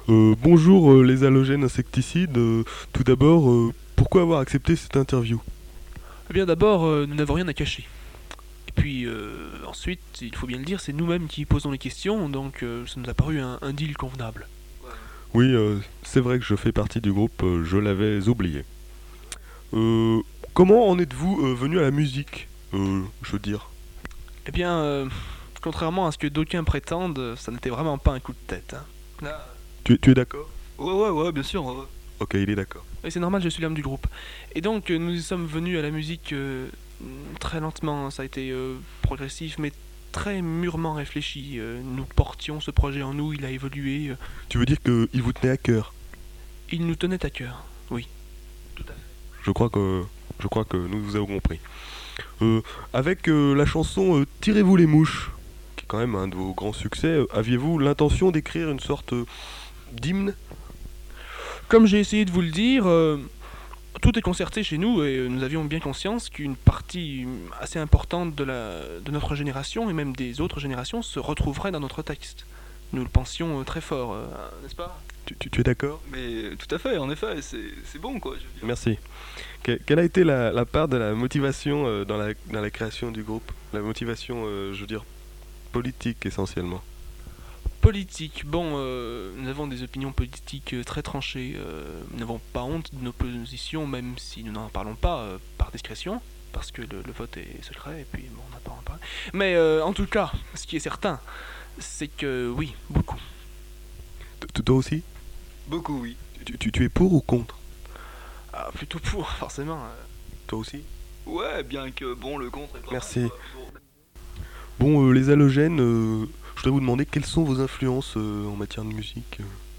Bonjour les halogènes insecticides. Tout d'abord, pourquoi avoir accepté cette interview? Eh bien d'abord, nous n'avons rien à cacher. Et puis ensuite, il faut bien le dire, c'est nous-mêmes qui posons les questions, donc ça nous a paru un deal convenable. Oui, c'est vrai que je fais partie du groupe, je l'avais oublié. Euh, Comment en êtes-vous venu à la musique, je veux dire? Eh bien, contrairement à ce que d'aucuns prétendent, ça n'était vraiment pas un coup de tête, hein. Là, Tu es d'accord? Ouais, bien sûr. Ouais. Ok, il est d'accord. oui, c'est normal, je suis l'homme du groupe. Et donc, nous y sommes venus à la musique très lentement, ça a été progressif, mais très mûrement réfléchi. Nous portions ce projet en nous, il a évolué, Tu veux dire qu'il vous tenait à cœur? il nous tenait à cœur, oui. Tout à fait. Je crois que, je crois que nous vous avons compris. Avec la chanson Tirez-vous les mouches, qui est quand même un de vos grands succès, aviez-vous l'intention d'écrire une sorte d'hymne? Comme j'ai essayé de vous le dire, tout est concerté chez nous et nous avions bien conscience qu'une partie assez importante de notre génération et même des autres générations se retrouverait dans notre texte. Nous le pensions très fort, n'est-ce pas? Tu es d'accord? Mais tout à fait, en effet, c'est bon quoi. Je veux dire. Merci. Quelle a été la part de la motivation dans la création du groupe? La motivation, je veux dire, politique essentiellement. Politique. Bon, nous avons des opinions politiques très tranchées. Nous n'avons pas honte de nos positions, même si nous n'en parlons pas par discrétion, parce que le vote est secret, et puis bon, on n'a pas à en parler. Mais en tout cas, ce qui est certain, c'est que oui, beaucoup. Toi aussi? Beaucoup, oui. Tu es pour ou contre? Ah, plutôt pour, forcément. Toi aussi? Ouais, bien que bon, le contre est pas mal, Merci. quoi. Bon. Bon, les halogènes, je voudrais vous demander quelles sont vos influences en matière de musique.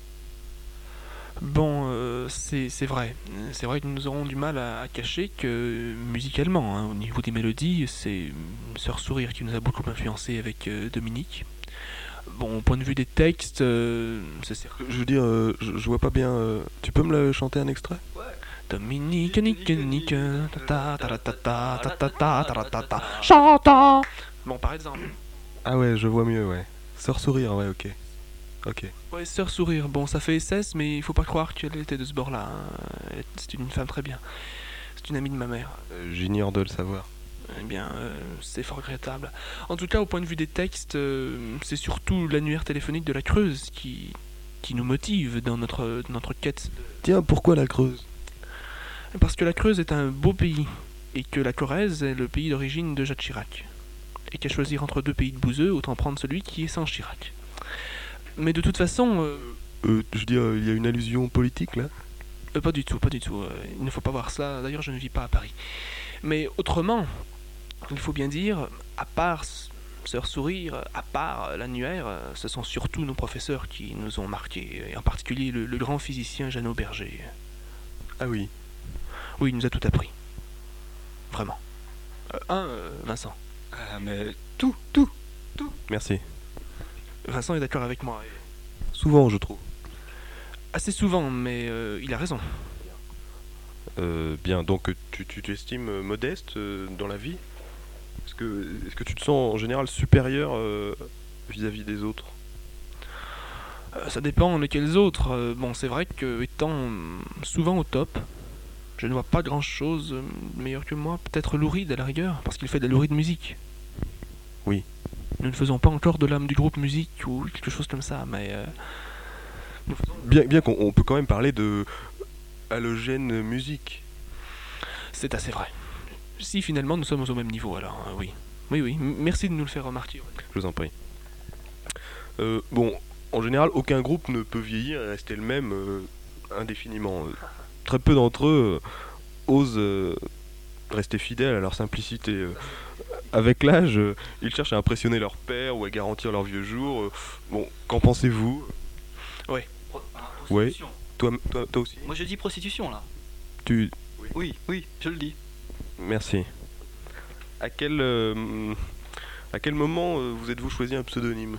Bon, c'est vrai. C'est vrai que nous aurons du mal à cacher que musicalement, hein, au niveau des mélodies, c'est Sœur Sourire qui nous a beaucoup influencé avec Dominique. Bon, au point de vue des textes, c'est certain. Je veux dire, je vois pas bien. Tu peux me le chanter un extrait? Dominique, Nique, Nique, ta ta ta ta ta ta ta ta ta ta ta, chantant. Bon, par exemple. Ah ouais, je vois mieux, ouais. Sœur sourire, ouais, ok. Ok. Ouais, Sœur Sourire, bon, ça fait SS, mais il faut pas croire qu'elle était de ce bord-là, hein. C'est une femme très bien. C'est une amie de ma mère. J'ignore de le savoir. Eh bien, c'est fort regrettable. En tout cas, au point de vue des textes, c'est surtout l'annuaire téléphonique de la Creuse qui nous motive dans notre quête. Tiens, pourquoi la Creuse? Parce que la Creuse est un beau pays, et que la Corrèze est le pays d'origine de Jacques Chirac. Et qu'à choisir entre deux pays de bouseux, autant prendre celui qui est sans Chirac. Mais de toute façon, Je veux dire, il y a une allusion politique là? pas du tout, pas du tout. Il ne faut pas voir cela. D'ailleurs, je ne vis pas à Paris. Mais autrement, il faut bien dire, à part Sœur Sourire, à part l'annuaire, ce sont surtout nos professeurs qui nous ont marqués, et en particulier le grand physicien Jeannot Berger. Ah oui. Oui, il nous a tout appris. Vraiment. Vincent. Ah, mais tout. Merci. Vincent est d'accord avec moi. Souvent, je trouve. Assez souvent, mais il a raison. Bien, donc tu estimes modeste dans la vie? Est-ce que tu te sens en général supérieur vis-à-vis des autres? Ça dépend lesquels autres. Bon, c'est vrai que étant souvent au top, je ne vois pas grand chose meilleur que moi. Peut-être Louride à la rigueur, parce qu'il fait de la Louride musique. Oui. Nous ne faisons pas encore de l'âme du groupe musique ou quelque chose comme ça, mais nous faisons... Bien qu'on peut quand même parler de halogène musique. C'est assez vrai. Si finalement nous sommes au même niveau, alors oui. Oui, merci de nous le faire remarquer. Je vous en prie. Bon, en général, aucun groupe ne peut vieillir et rester le même indéfiniment. Très peu d'entre eux osent rester fidèles à leur simplicité. Avec l'âge, ils cherchent à impressionner leur père ou à garantir leurs vieux jours. Bon, qu'en pensez-vous? Ouais. Ouais. Toi aussi? Moi, je dis prostitution là. Tu... Oui, je le dis. Merci. À quel moment vous êtes-vous choisi un pseudonyme?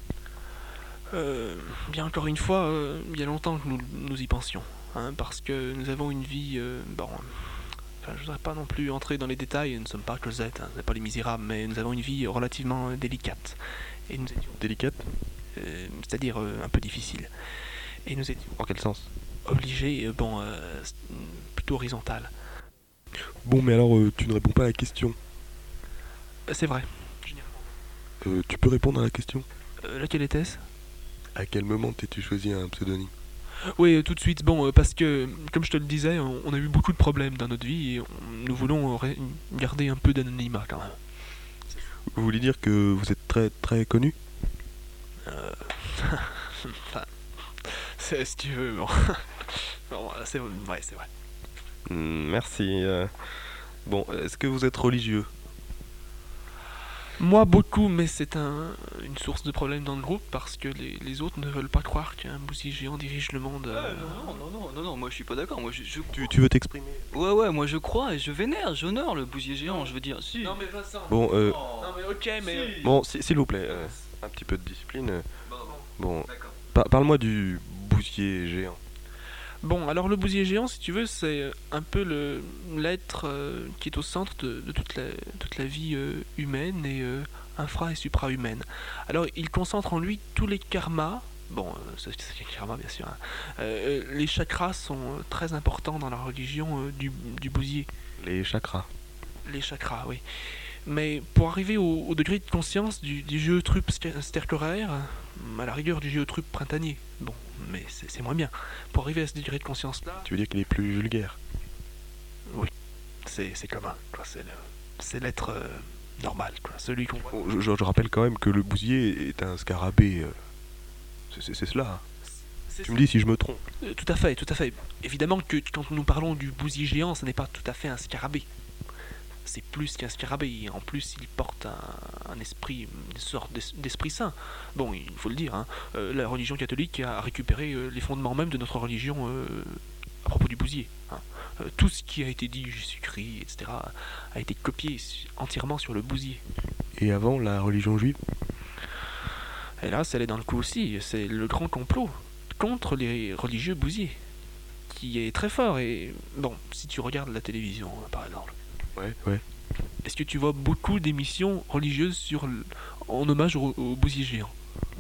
Bien encore une fois, il y a longtemps que nous y pensions, hein, parce que nous avons une vie, bon, enfin, je voudrais pas non plus entrer dans les détails, nous ne sommes pas Cosette, hein, nous ne sommes pas les Misérables, mais nous avons une vie relativement délicate. Et nous étions, Délicate? c'est-à-dire un peu difficile. Et nous étions En quel sens? obligés, plutôt horizontal. Bon, mais alors, tu ne réponds pas à la question. C'est vrai. Tu peux répondre à la question? Laquelle était-ce? À quel moment t'es-tu choisi un pseudonyme? Oui, tout de suite. Bon, parce que, comme je te le disais, on a eu beaucoup de problèmes dans notre vie et nous voulons garder un peu d'anonymat quand même. Vous voulez dire que vous êtes très très connu? Enfin, si tu veux, bon. Bon, c'est vrai. Merci. Bon, est-ce que vous êtes religieux? Moi, beaucoup, mais c'est une source de problème dans le groupe parce que les autres ne veulent pas croire qu'un bousier géant dirige le monde. Non, moi je suis pas d'accord. Moi Tu veux t'exprimer? Ouais, moi je crois et je vénère, j'honore le bousier géant, je veux dire. Si. Non, mais Vincent. Bon, Non, mais ok, mais. Si. bon, s'il vous plaît, un petit peu de discipline. Bon, D'accord. parle-moi du bousier géant. Bon, alors le bousier géant, si tu veux, c'est un peu l'être qui est au centre de toute la vie humaine et infra et supra-humaine. Alors, il concentre en lui tous les karmas. Bon, c'est les karmas, bien sûr. Hein. Les chakras sont très importants dans la religion du bousier. Les chakras. Les chakras, oui. Mais pour arriver au degré de conscience du géotrupe stercoraire, à la rigueur du géotrupe printanier, bon, mais c'est moins bien. Pour arriver à ce degré de conscience-là, Tu veux dire qu'il est plus vulgaire? c'est commun, quoi. C'est l'être normal, quoi. Celui qu'on voit. Bon, je rappelle quand même que le bousier est un scarabée. C'est cela. Hein. Tu me dis si je me trompe. Tout à fait, tout à fait. Évidemment que quand nous parlons du bousier géant, ce n'est pas tout à fait un scarabée. C'est plus qu'un scarabée. En plus, il porte un esprit, une sorte d'esprit saint. Bon, il faut le dire, hein. La religion catholique a récupéré les fondements même de notre religion à propos du bousier. Hein. Tout ce qui a été dit, Jésus-Christ, etc., a été copié entièrement sur le bousier. Et avant, la religion juive? Et là, elle est dans le coup aussi. C'est le grand complot contre les religieux bousiers, qui est très fort. Et bon, si tu regardes la télévision, par exemple, Ouais. est-ce que tu vois beaucoup d'émissions religieuses en hommage au bousier géant?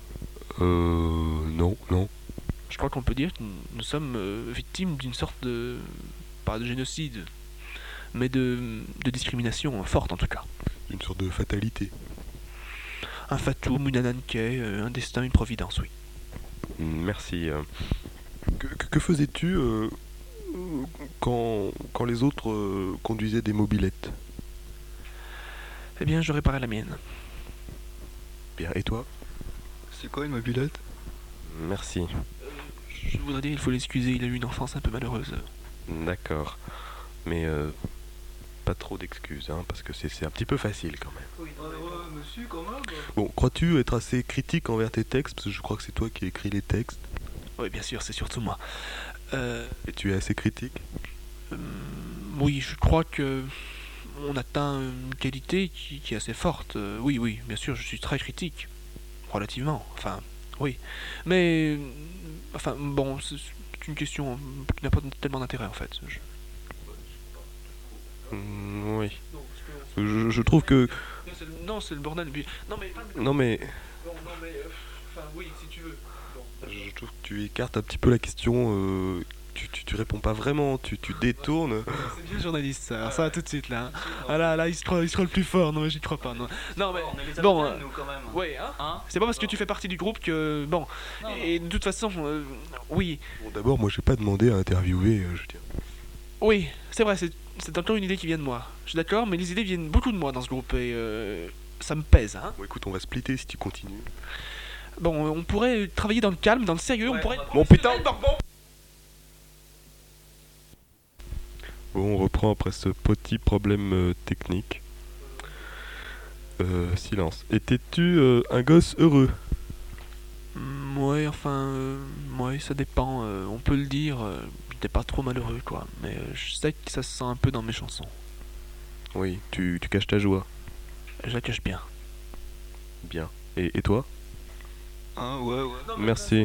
Non. Je crois qu'on peut dire que nous sommes victimes d'une sorte de... pas de génocide, mais de discrimination forte en tout cas. Une sorte de fatalité. Un fatum, une ananke, un destin, une providence, oui. Merci. Que faisais-tu quand les autres conduisaient des mobylettes? Eh bien, je réparais la mienne. Bien, et toi? C'est quoi une mobilette? Merci. Je voudrais dire, il faut l'excuser, il a eu une enfance un peu malheureuse. D'accord. Mais pas trop d'excuses, hein, parce que c'est un petit peu facile quand même. Oui, monsieur, quand même. Bon, crois-tu être assez critique envers tes textes? Parce que je crois que c'est toi qui écris les textes. Oui, bien sûr, c'est surtout moi. Et tu es assez critique? Oui, je crois que on atteint une qualité qui est assez forte. Oui, bien sûr, je suis très critique. Relativement, enfin, oui. Mais, enfin, bon, c'est une question qui n'a pas tellement d'intérêt en fait. Oui. Je trouve que... Non, c'est le bordel. Non, mais... Non mais... Enfin, oui, si tu veux. Je trouve que tu écartes un petit peu la question. Tu réponds pas vraiment, tu détournes. C'est bien journaliste ça, alors ça va tout de suite là. Hein. Ah là, il sera le plus fort, non mais j'y crois pas. Non, mais bon, nous quand même. ouais, hein. C'est pas parce que tu fais partie du groupe que bon. Et de toute façon, oui, Bon, d'abord, moi j'ai pas demandé à interviewer, je veux dire. oui, c'est vrai, c'est encore une idée qui vient de moi. Je suis d'accord, mais les idées viennent beaucoup de moi dans ce groupe et ça me pèse, hein. Bon, écoute, on va splitter si tu continues. Bon, on pourrait travailler dans le calme, dans le sérieux, on pourrait. Bon, putain. Bon, on reprend après ce petit problème technique. Silence. Étais-tu un gosse heureux? Ouais, enfin, ouais, ça dépend. On peut le dire. J'étais pas trop malheureux, quoi. Mais je sais que ça se sent un peu dans mes chansons. Oui, tu caches ta joie. Je la cache bien. Bien. Et toi? Hein, ouais. Merci.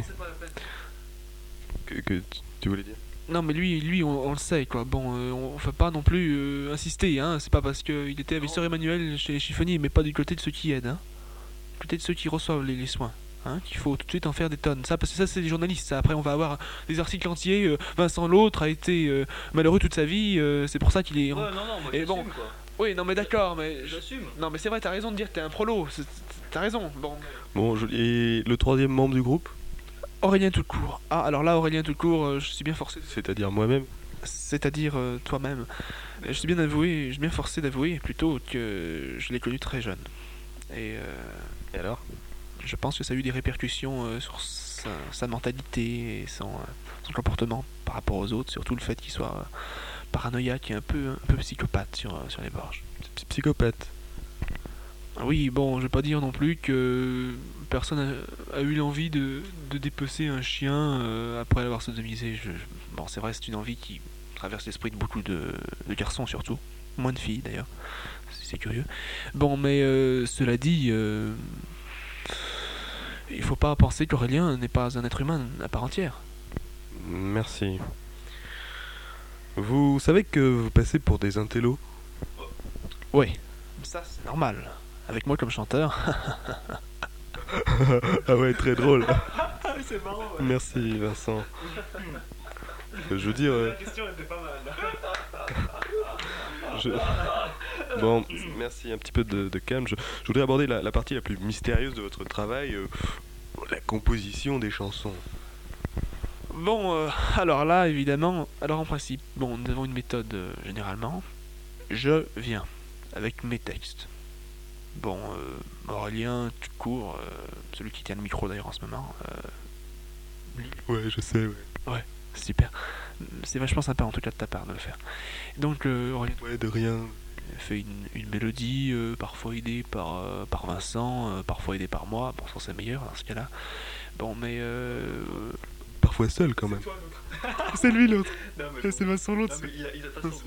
Que tu voulais dire? Non, mais lui, on le sait, quoi. Bon, on fait pas non plus insister, hein. C'est pas parce qu'il était avec Sœur Emmanuel chez les chiffonniers, mais pas du côté de ceux qui aident, hein. Du côté de ceux qui reçoivent les soins, hein, qu'il faut tout de suite en faire des tonnes. Ça, parce que ça, c'est des journalistes. Ça. Après, on va avoir des articles entiers. Vincent l'autre a été malheureux toute sa vie. C'est pour ça qu'il est. Ouais, non, moi Et j'assume bon. quoi. Oui, non, mais d'accord, mais. J'assume. Non, mais c'est vrai, t'as raison de dire que t'es un prolo. T'as raison. Bon. Bon, et le troisième membre du groupe, Aurélien Toutcourt. Ah, alors là, Aurélien Toutcourt, je suis bien forcé. c'est-à-dire moi-même. C'est-à-dire toi-même. Je suis bien forcé d'avouer plutôt que je l'ai connu très jeune. Et Et alors? je pense que ça a eu des répercussions sur sa mentalité et son comportement par rapport aux autres, surtout le fait qu'il soit paranoïaque et un peu psychopathe sur les borges. Psychopathe. Ah oui, bon, je vais pas dire non plus que personne a eu l'envie de dépecer un chien après l'avoir sodomisé. Bon, c'est vrai, c'est une envie qui traverse l'esprit de beaucoup de garçons surtout, moins de filles d'ailleurs, c'est curieux. Bon, mais cela dit, il faut pas penser qu'Aurélien n'est pas un être humain à part entière. Merci. Vous savez que vous passez pour des intellos? Ouais, ça c'est normal. Avec moi comme chanteur. Ah ouais, très drôle. C'est marrant, ouais. Merci Vincent. Je veux dire... La question était pas mal. Bon, merci, un petit peu de calme. Je voudrais aborder la partie la plus mystérieuse de votre travail, la composition des chansons. Bon, alors là, évidemment, alors en principe, bon, nous avons une méthode généralement. Je viens avec mes textes. Bon, Aurélien, tout court, celui qui tient le micro d'ailleurs en ce moment. Ouais, je sais, ouais. Super. C'est vachement sympa en tout cas de ta part de le faire. Donc, Aurélien Ouais, de rien. fait une mélodie, parfois aidée par Vincent, parfois aidée par moi. Bon, c'est meilleur dans ce cas-là. Bon, mais Parfois seul quand même. C'est lui l'autre. C'est Vincent l'autre. Il a pas son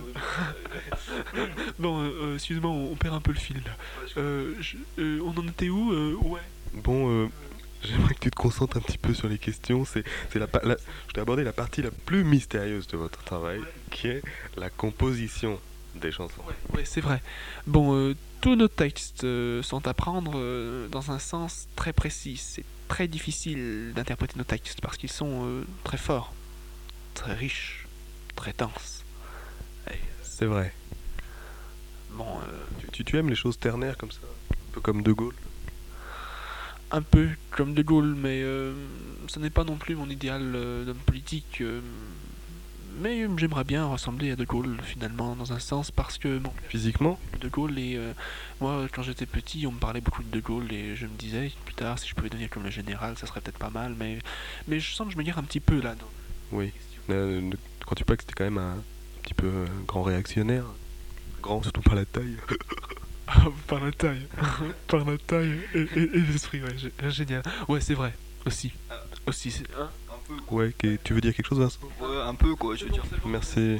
Bon, excuse-moi, on perd un peu le fil là. On en était où Ouais. Bon, j'aimerais que tu te concentres un petit peu sur les questions. Je t'ai abordé la partie la plus mystérieuse de votre travail, qui est la composition des chansons. Ouais, c'est vrai. Bon, tous nos textes sont à prendre dans un sens très précis. C'est très difficile d'interpréter nos textes parce qu'ils sont très forts, très riches, très denses. C'est vrai. Bon, Tu aimes les choses ternaires comme ça? Un peu comme De Gaulle? un peu comme De Gaulle, mais ce n'est pas non plus mon idéal d'homme politique. Mais j'aimerais bien ressembler à De Gaulle finalement dans un sens parce que bon, Physiquement? De Gaulle et moi quand j'étais petit on me parlait beaucoup de De Gaulle et je me disais plus tard si je pouvais devenir comme le général ça serait peut-être pas mal mais je sens que je me gare un petit peu là dans Oui. Quand tu pas que c'était quand même un petit peu grand réactionnaire. Grand, surtout par la taille. par la taille par la taille et l'esprit ouais génial ouais c'est vrai aussi Un peu quoi. Ouais, tu veux dire quelque chose, Vincent? Ouais, un peu quoi, je veux dire. Merci.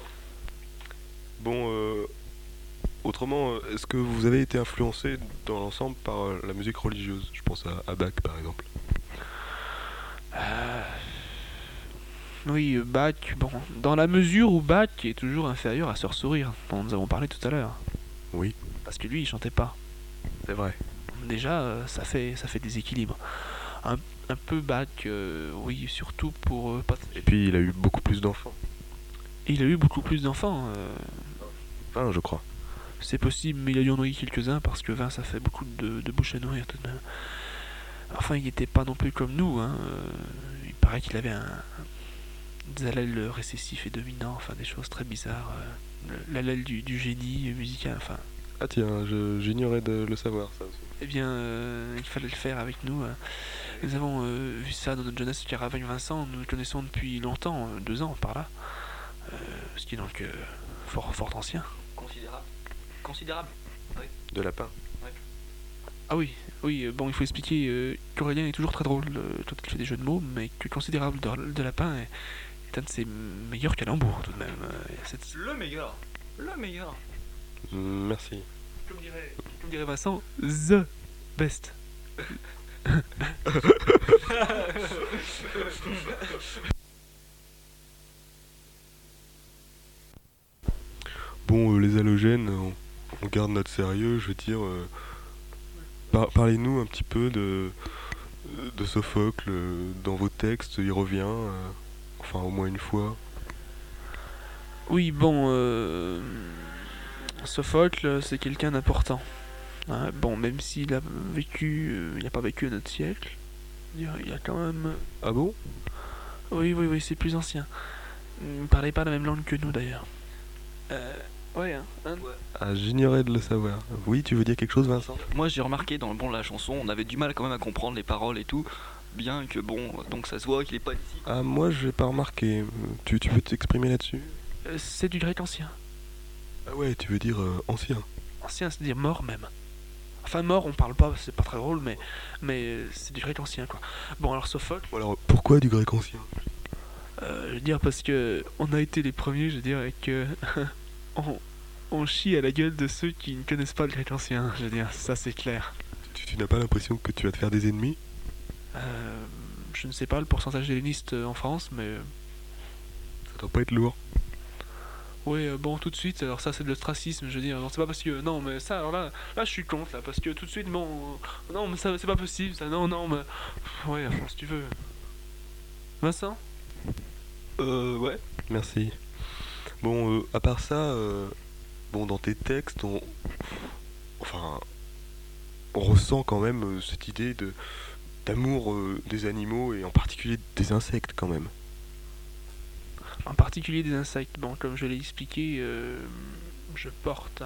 Bon, autrement, est-ce que vous avez été influencé dans l'ensemble par la musique religieuse? Je pense à Bach, par exemple. oui Bach bon dans la mesure où Bach est toujours inférieur à Sœur Sourire dont nous avons parlé tout à l'heure Oui, parce que lui il chantait pas. c'est vrai. Déjà, ça fait des équilibres. Un peu Bach, oui, surtout pour... Et puis, il a eu beaucoup plus d'enfants. Et il a eu beaucoup plus d'enfants. Enfin, je crois. C'est possible, mais il a dû en nourrir quelques-uns parce que 20, ça fait beaucoup de bouches à nourrir tout de même. Enfin, il n'était pas non plus comme nous. Hein. Il paraît qu'il avait des allèles récessifs et dominants, enfin des choses très bizarres. L'allèle du génie musical, enfin... Ah tiens, j'ignorais de le savoir, ça aussi. Eh bien, il fallait le faire avec nous. Nous avons vu ça dans notre jeunesse car avec Vincent, nous le connaissons depuis longtemps, 2 ans par là. Ce qui est donc fort ancien. Considérable. De lapin. Ah oui, bon, il faut expliquer qu'Aurélien est toujours très drôle quand il fait des jeux de mots, mais que Considérable de lapin est un de ses meilleurs calembours tout de même. Le meilleur. Merci. Comme dirait Vincent, the best. Bon, les halogènes, on garde notre sérieux, je veux dire. Parlez-nous un petit peu de Sophocle dans vos textes, il revient, enfin au moins une fois. Oui, bon, Sophocle, c'est quelqu'un d'important. Hein, bon, même s'il a vécu, il n'a pas vécu à notre siècle, il y a quand même... Ah bon? Oui, c'est plus ancien. Il ne parlait pas la même langue que nous d'ailleurs. Ouais, hein. Ah, j'ignorais de le savoir. Oui, tu veux dire quelque chose, Vincent? Moi j'ai remarqué dans la chanson, on avait du mal quand même à comprendre les paroles et tout, bien que bon, donc ça se voit qu'il est pas d'ici. Ah, moi, j'ai pas remarqué. Tu peux t'exprimer là-dessus? C'est du grec ancien. Ah ouais, tu veux dire ancien. Ancien, c'est-à-dire mort même. Enfin, mort, on parle pas, c'est pas très drôle, mais c'est du grec ancien, quoi. Bon, alors Sophocle, Bon, alors, pourquoi du grec ancien? je veux dire, parce que on a été les premiers, je veux dire, et que on, on chie à la gueule de ceux qui ne connaissent pas le grec ancien, je veux dire, ça c'est clair. Tu n'as pas l'impression que tu vas te faire des ennemis? Je ne sais pas le pourcentage helléniste en France, mais Ça doit pas être lourd. oui, bon, tout de suite, alors ça c'est de l'ostracisme, je veux dire, non, c'est pas parce que, non, mais ça, alors là je suis contre, là, parce que tout de suite, bon, non, mais ça, c'est pas possible, ça, non, mais, ouais, enfin, si tu veux. Vincent? Ouais. Merci. Bon, à part ça, bon, dans tes textes, enfin, on ressent quand même cette idée d'amour des animaux et en particulier des insectes quand même. En particulier des insectes, bon, comme je l'ai expliqué, je porte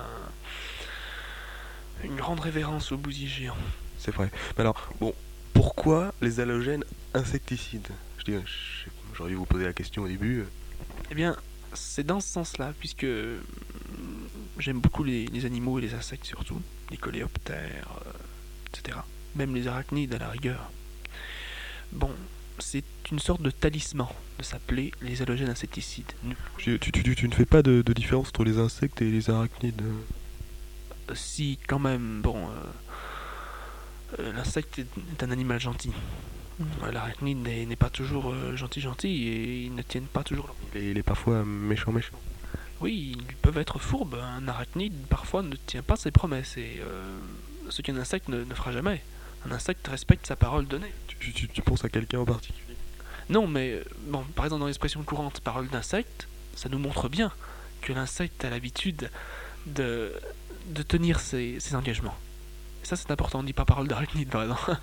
une grande révérence aux bousiers géants. C'est vrai. Mais alors, bon, pourquoi les halogènes insecticides? J'aurais dû vous poser la question au début. Eh bien, c'est dans ce sens-là, puisque j'aime beaucoup les animaux et les insectes surtout, les coléoptères, etc. Même les arachnides à la rigueur. Bon, c'est une sorte de talisman de s'appeler les halogènes insecticides. Tu ne fais pas de différence entre les insectes et les arachnides? Si, quand même, bon, l'insecte est un animal gentil. L'arachnide n'est pas toujours gentil et ils ne tiennent pas toujours. Il est parfois méchant. Oui, ils peuvent être fourbes. Un arachnide parfois ne tient pas ses promesses et ce qu'un insecte ne fera jamais. Un insecte respecte sa parole donnée. Tu penses à quelqu'un en particulier? Non, mais bon, par exemple dans l'expression courante parole d'insecte, ça nous montre bien que l'insecte a l'habitude de, de tenir ses engagements. Et ça c'est important, on ne dit pas parole d'arachnide par exemple.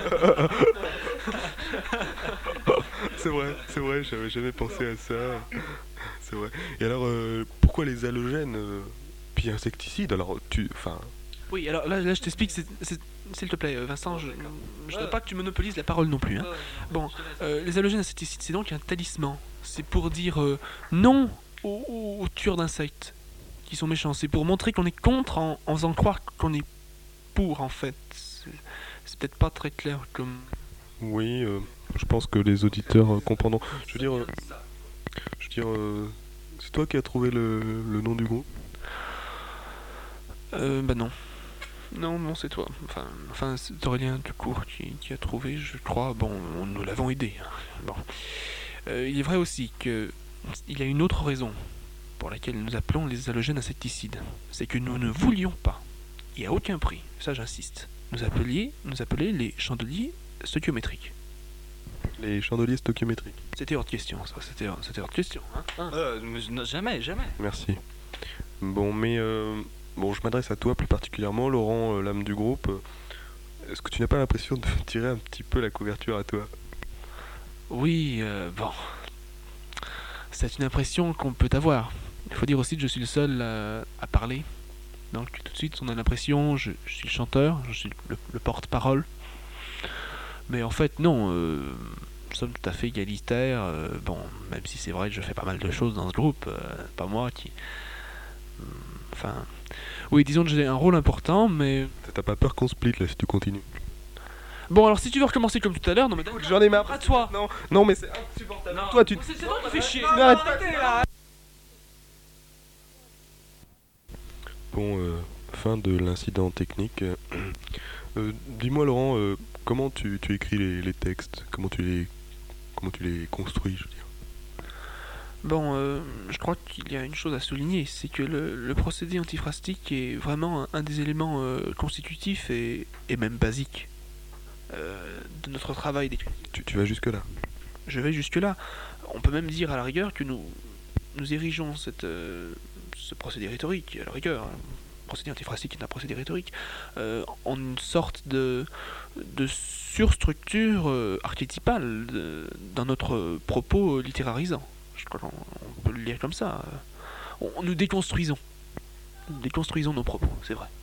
C'est vrai, j'avais jamais pensé à ça. C'est vrai. Et alors, pourquoi les halogènes puis insecticides? Alors, enfin, Oui, alors là je t'explique, s'il te plaît Vincent, je ne veux pas que tu monopolises la parole non plus. Hein. Bon, les halogènes insecticides c'est donc un talisman. C'est pour dire non aux tueurs d'insectes qui sont méchants. C'est pour montrer qu'on est contre en faisant croire qu'on est pour en fait. C'est peut-être pas très clair comme... oui, je pense que les auditeurs comprendront. Je veux dire, c'est toi qui as trouvé le nom du groupe? Bah non. Non, c'est toi. Enfin c'est Aurélien Ducourt qui a trouvé, je crois. Bon, nous l'avons aidé. Hein. Bon. Il est vrai aussi que il y a une autre raison pour laquelle nous appelons les halogènes insecticides. C'est que nous ne voulions pas, et à aucun prix, ça j'insiste, nous appeler les chandeliers stoichiométriques. Les chandeliers stoichiométriques. C'était hors de question, ça. C'était hors de question. Hein. Jamais. Merci. Bon, mais bon, je m'adresse à toi plus particulièrement, Laurent, l'âme du groupe. Est-ce que tu n'as pas l'impression de tirer un petit peu la couverture à toi? Oui, bon. C'est une impression qu'on peut avoir. Il faut dire aussi que je suis le seul à parler. Donc tout de suite, on a l'impression, je suis le chanteur, je suis le porte-parole. Mais en fait, non, nous sommes tout à fait égalitaires. Bon, même si c'est vrai que je fais pas mal de choses dans ce groupe, pas moi qui... Enfin... Oui, disons que j'ai un rôle important, mais... T'as pas peur qu'on split là si tu continues? Bon, alors si tu veux recommencer comme tout à l'heure, non mais... J'en ai marre. À toi. Non, mais c'est insupportable. Non, Toi, tu... C'est toi qui fais chier. N'arrête pas. Bon, fin de l'incident technique. Dis-moi, Laurent, comment tu écris les textes? Comment tu les construis, je veux dire? Bon, je crois qu'il y a une chose à souligner, c'est que le procédé antiphrastique est vraiment un des éléments constitutifs et même basiques de notre travail d'écriture. Tu vas jusque là. Je vais jusque-là. On peut même dire à la rigueur que nous érigeons ce procédé rhétorique, à la rigueur, hein, procédé antiphrastique est un procédé rhétorique, en une sorte de surstructure archétypale dans notre propos littérarisant. Je crois qu'on peut le lire comme ça. Nous déconstruisons. Nous déconstruisons nos propos, c'est vrai.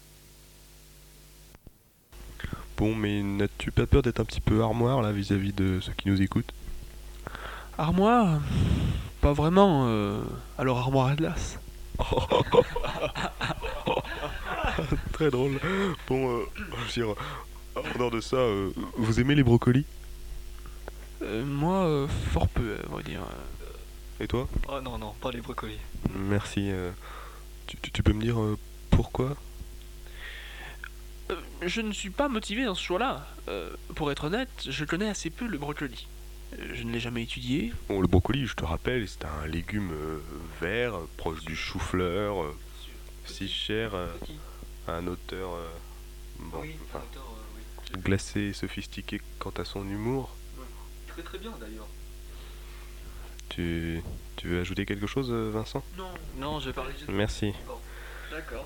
Bon, mais n'as-tu pas peur d'être un petit peu armoire là vis-à-vis de ceux qui nous écoutent? Armoire? Pas vraiment. Alors armoire à glace. Très drôle. Bon, je veux dire, en dehors de ça, vous aimez les brocolis? Moi, fort peu, on va dire. Et toi? Oh non, non, pas les brocolis. Merci. Tu peux me dire pourquoi? Je ne suis pas motivé dans ce choix-là. Pour être honnête, je connais assez peu le brocoli. Je ne l'ai jamais étudié. Bon, le brocoli, je te rappelle, c'est un légume vert, proche du chou-fleur, si cher à un auteur bon, enfin, glacé et sophistiqué quant à son humour. Très très bien d'ailleurs. Tu veux ajouter quelque chose, Vincent? Non. Non, je vais parler de... Merci. D'accord.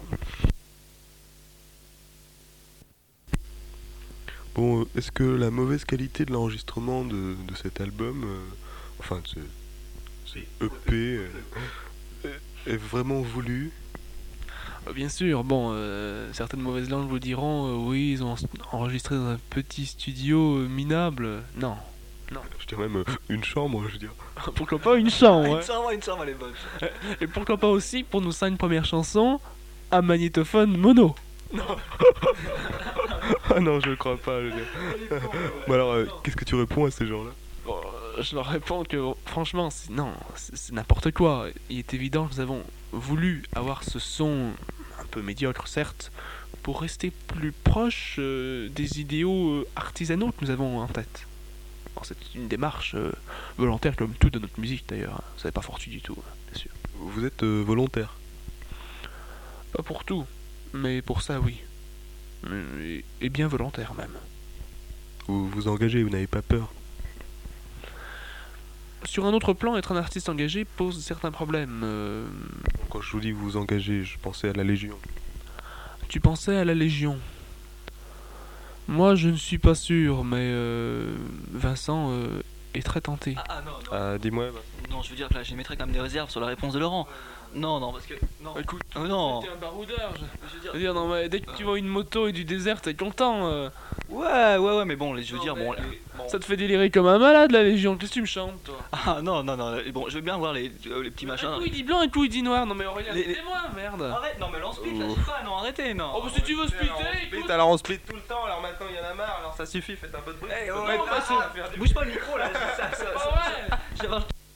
Bon, est-ce que la mauvaise qualité de l'enregistrement de cet album, enfin de ce EP, est vraiment voulu? Bien sûr, bon, certaines mauvaises langues vous diront, oui, ils ont enregistré dans un petit studio minable. Non. Je dirais même une chambre, je veux dire. Pourquoi pas une chambre, Une chambre, elle est bonne. Et pourquoi pas aussi, pour nous faire une première chanson, un magnétophone mono. Ah non, je crois pas, je veux dire. Bon alors, qu'est-ce que tu réponds à ces gens-là? Bon, je leur réponds que, franchement, c'est n'importe quoi. Il est évident que nous avons voulu avoir ce son, un peu médiocre certes, pour rester plus proche des idéaux artisanaux que nous avons en tête. Bon, c'est une démarche volontaire comme tout de notre musique d'ailleurs, hein. Ça n'est pas fortuit du tout, hein, bien sûr. Vous êtes volontaire? Pas pour tout, mais pour ça oui. Et bien volontaire même. Vous vous engagez, vous n'avez pas peur? Sur un autre plan, être un artiste engagé pose certains problèmes. Quand je vous dis vous vous engagez, je pensais à la Légion. Tu pensais à la Légion. Moi, je ne suis pas sûr, mais Vincent est très tenté. Ah non, non. Ah, dis-moi. Non, je veux dire que là, j'émettrais quand même des réserves sur la réponse de Laurent. Non, non, parce que... Non. Écoute, non. t'es un baroudeur. Je veux dire... Je veux dire, non, mais dès que tu vois une moto et du désert, t'es content. Ouais, mais bon, je veux dire, bon... Ça te fait délirer comme un malade, la Légion. Qu'est-ce que tu me chantes, toi? Ah non, bon, je veux bien voir les petits machins. Un coup il dit blanc, un coup il dit noir. Non, mais Aurélien, Les- moi merde. Arrête, non mais lance split là, je sais pas, non arrêtez, non. Oh, bah si tu veux splitter, écoute. Alors on split tout le temps, alors maintenant il y en a marre, alors ça suffit, faites un peu de bruit. Eh, Non, ouais, bah, bouge pas le micro là, Ah ouais.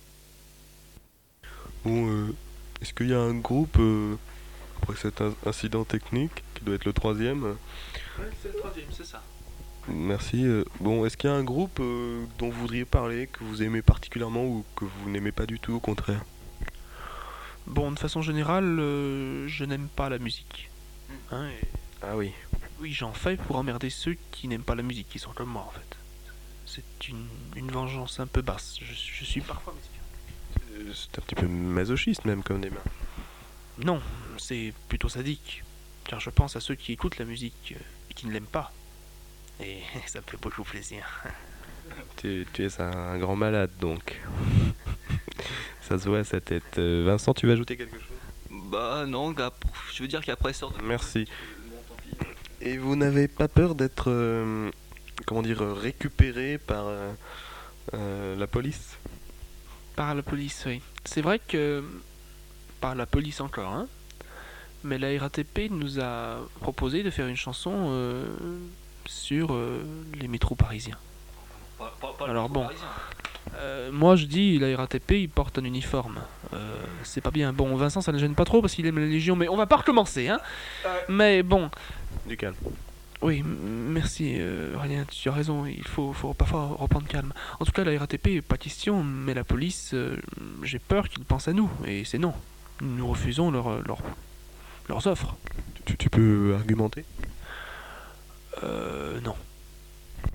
Bon, est-ce qu'il y a un groupe, après cet incident technique, qui doit être le troisième? Ouais, c'est le troisième, c'est ça. Merci. Bon, est-ce qu'il y a un groupe dont vous voudriez parler, que vous aimez particulièrement ou que vous n'aimez pas du tout, au contraire? Bon, de façon générale, je n'aime pas la musique. Hein, et Ah oui. oui, j'en fais pour emmerder ceux qui n'aiment pas la musique, qui sont comme moi en fait. C'est une vengeance un peu basse. Je suis parfois mesquin. C'est un petit peu masochiste même comme démarche. Non, c'est plutôt sadique. Car je pense à ceux qui écoutent la musique et qui ne l'aiment pas. Et ça me fait beaucoup plaisir. Tu es un grand malade donc. Ça se voit à sa tête. Vincent, tu veux ajouter quelque chose? Bah non, gars, je veux dire qu'après sort de... Merci. Bon, tant pis. Et vous n'avez pas peur d'être, comment dire, récupéré par la police? Par la police, oui. C'est vrai que... Par la police encore, hein. Mais la RATP nous a proposé de faire une chanson sur les métros parisiens. Pas Alors le bon. Parisien. Moi je dis, la RATP il porte un uniforme. C'est pas bien. Bon, Vincent ça ne gêne pas trop parce qu'il aime la Légion, mais on va pas recommencer, hein. Mais bon, Du calme. oui, merci Aurélien, tu as raison, il faut parfois reprendre calme. En tout cas, la RATP, pas question, mais la police, j'ai peur qu'ils pensent à nous, et c'est non. Nous refusons leurs offres. Tu peux argumenter? Non.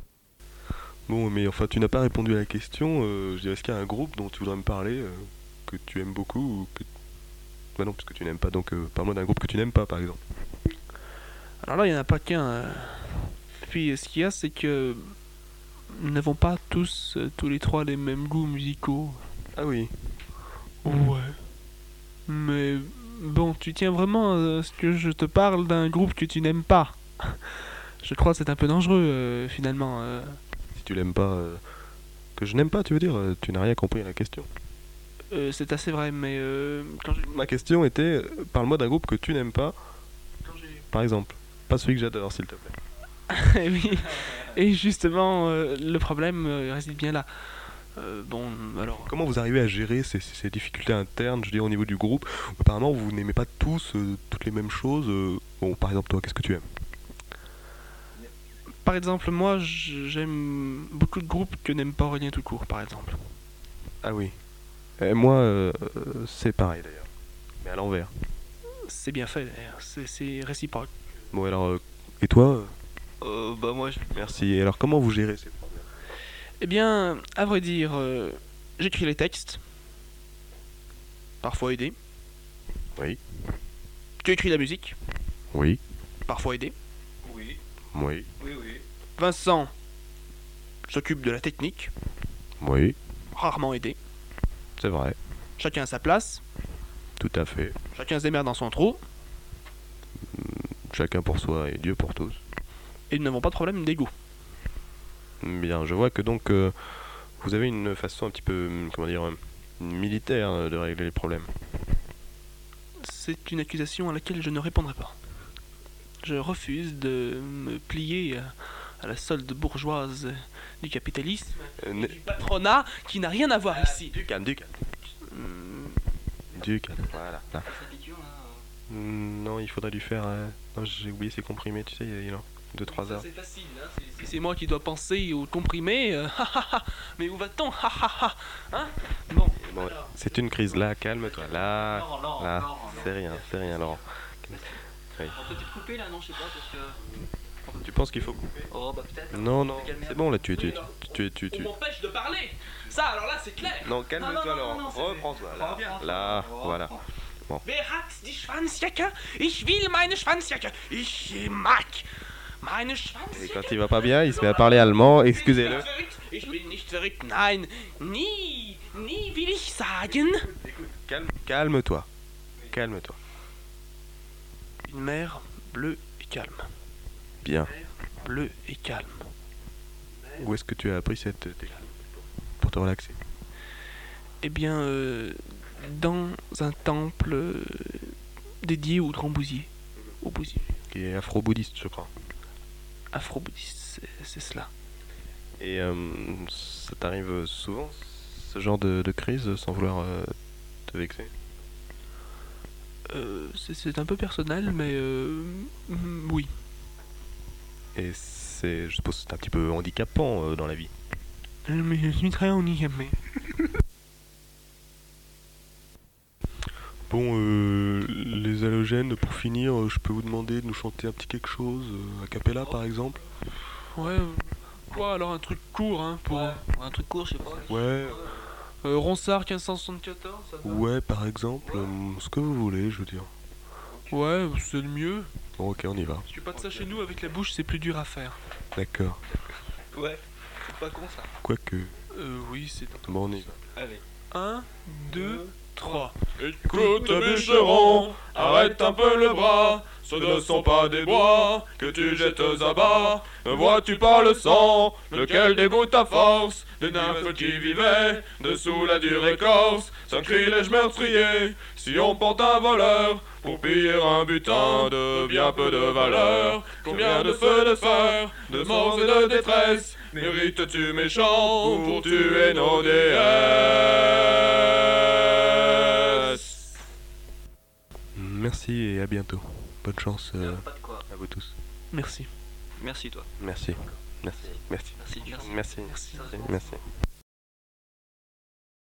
Bon, mais enfin, tu n'as pas répondu à la question. Je dirais, est-ce qu'il y a un groupe dont tu voudrais me parler, que tu aimes beaucoup ou que... Bah non, parce que tu n'aimes pas, donc parle-moi d'un groupe que tu n'aimes pas, par exemple. Alors là, il n'y en a pas qu'un. Puis ce qu'il y a, c'est que nous n'avons pas tous les trois, les mêmes goûts musicaux. Ah oui. Ouais. Mais bon, tu tiens vraiment à ce que je te parle d'un groupe que tu n'aimes pas. Je crois que c'est un peu dangereux, finalement. Si tu l'aimes pas... Que je n'aime pas, tu veux dire tu n'as rien compris à la question. C'est assez vrai, mais quand j'ai... Ma question était, parle-moi d'un groupe que tu n'aimes pas, par exemple. Pas celui que j'adore, s'il te plaît. Oui. Et justement, le problème réside bien là. Bon, alors... Comment vous arrivez à gérer ces difficultés internes, je veux dire, au niveau du groupe? Apparemment, vous n'aimez pas tous toutes les mêmes choses. Bon, par exemple, toi, qu'est-ce que tu aimes? Par exemple, moi, j'aime beaucoup de groupes que n'aime pas Aurélien tout court, par exemple. Ah oui. Et moi, c'est pareil, d'ailleurs. Mais à l'envers. C'est bien fait, d'ailleurs. C'est réciproque. Bon, alors, et toi? Bah moi, Merci. Et alors, comment vous gérez ces problèmes? Eh bien, à vrai dire, j'écris les textes. Parfois aidé. Oui. Tu écris la musique. Oui. Parfois aidé. oui, Oui. oui, oui. Vincent s'occupe de la technique. Oui. Rarement aidé. C'est vrai. Chacun à sa place. Tout à fait. Chacun se démerde dans son trou. Chacun pour soi et Dieu pour tous. Et nous n'avons pas de problème d'égo. Bien, je vois que donc vous avez une façon un petit peu, comment dire, militaire de régler les problèmes. C'est une accusation à laquelle je ne répondrai pas. Je refuse de me plier à la solde bourgeoise du capitalisme et du patronat qui n'a rien à voir ici. Du calme, du calme. Du calme, voilà. Là. Non, il faudrait lui faire... Non, j'ai oublié ses comprimés, tu sais, il a 2-3 heures. C'est facile, hein, c'est moi qui dois penser au comprimé. Mais où va-t-on? Hein? Bon, Bon, c'est une crise, là, calme-toi, là, Non, là, non, c'est rien, Laurent. On peut peut-être couper là, non, je sais pas, parce que... Tu penses qu'il faut couper? Oh bah peut-être. Non, non, Calmer. c'est bon, là, tu on m'empêche de parler. Ça, alors là, c'est clair. Non, calme-toi, Non, non, Laurent, non, c'est- reprends-toi, là, Reviens. là, Oh, voilà. Wer hat die Schwanzjacke? Ich will meine Schwanzjacke. Ich mag meine Et Schwanzjacke. quand il va pas bien, il se met à parler allemand, excusez-le. Ich bin nicht verrückt. Nein, nie will ich sagen. Calme-toi, calme-toi. Une mer bleue et calme. Bien. Bleue et calme. Où est-ce que tu as appris cette technique pour te relaxer? Eh bien, dans un temple dédié au grand bousier. Au bousier. Qui est afro-bouddhiste, je crois. Afro-bouddhiste, c'est cela. Et ça t'arrive souvent, ce genre de crise, sans vouloir te vexer? C'est un peu personnel, mais oui. Et c'est, je suppose, que c'est un petit peu handicapant dans la vie. Mais je suis très handicapé. Bon, les halogènes, pour finir, je peux vous demander de nous chanter un petit quelque chose, a cappella par exemple? Ouais, quoi alors un truc court, hein, pour... Ouais, un truc court, je sais pas. Ouais, Ronsard 1574, ça va? ouais, par exemple, ce que vous voulez, je veux dire. Ouais, c'est le mieux. Bon, ok, on y va. Si tu pas de ça chez nous, avec la bouche, c'est plus dur à faire. D'accord. Ouais, c'est pas con ça. Quoique, Oui, c'est... bon, on y va. Allez. 1, 2, 3. Écoute, bûcheron, arrête un peu le bras. Ce ne sont pas des doigts que tu jettes à bas. Ne vois-tu pas le sang, lequel dégoûte à force des nymphes qui vivaient dessous la dure écorce? Sacrilège meurtrier, si on porte un voleur pour piller un butin de bien peu de valeur. Combien de feux de fer, de morts et de détresse mérites-tu méchant pour tuer nos déesses? Merci et à bientôt. Bonne chance Pas de quoi. à vous tous. Merci. Merci toi. Merci. Merci. Merci. Merci. Merci. Merci. Merci.